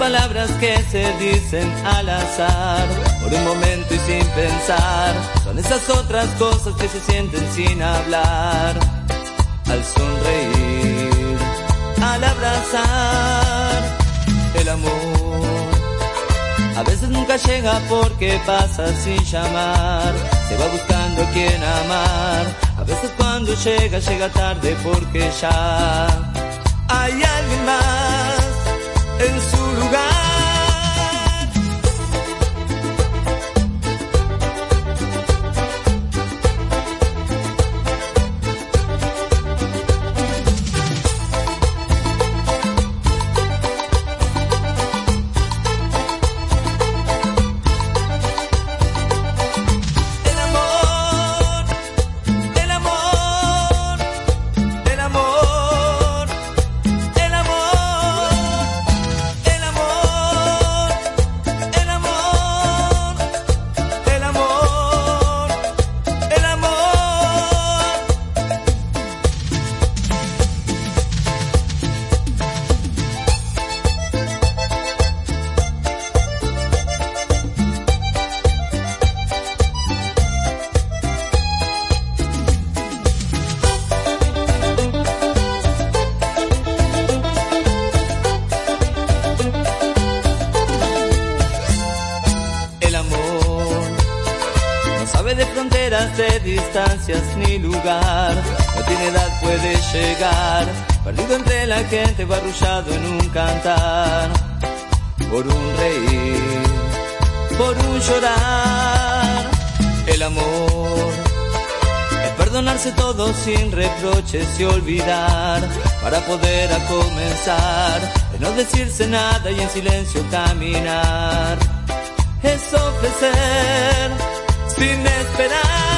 palabras que se dicen al azar, por un momento y sin pensar. Son esas otras cosas que se sienten sin hablar. Al sonreír, al abrazar, el amor a veces nunca llega porque pasa sin llamar. Se va buscando a quien amar. A veces cuando llega, llega tarde porque ya hay alguien más en su lugar. De fronteras, de distancias ni lugar, no tiene edad, puede llegar, perdido entre la gente o arrullado en un cantar, por un reír, por un llorar. El amor es perdonarse todo sin reproches y olvidar, para poder a comenzar, es no decirse nada y en silencio caminar, es ofrecer sin esperar.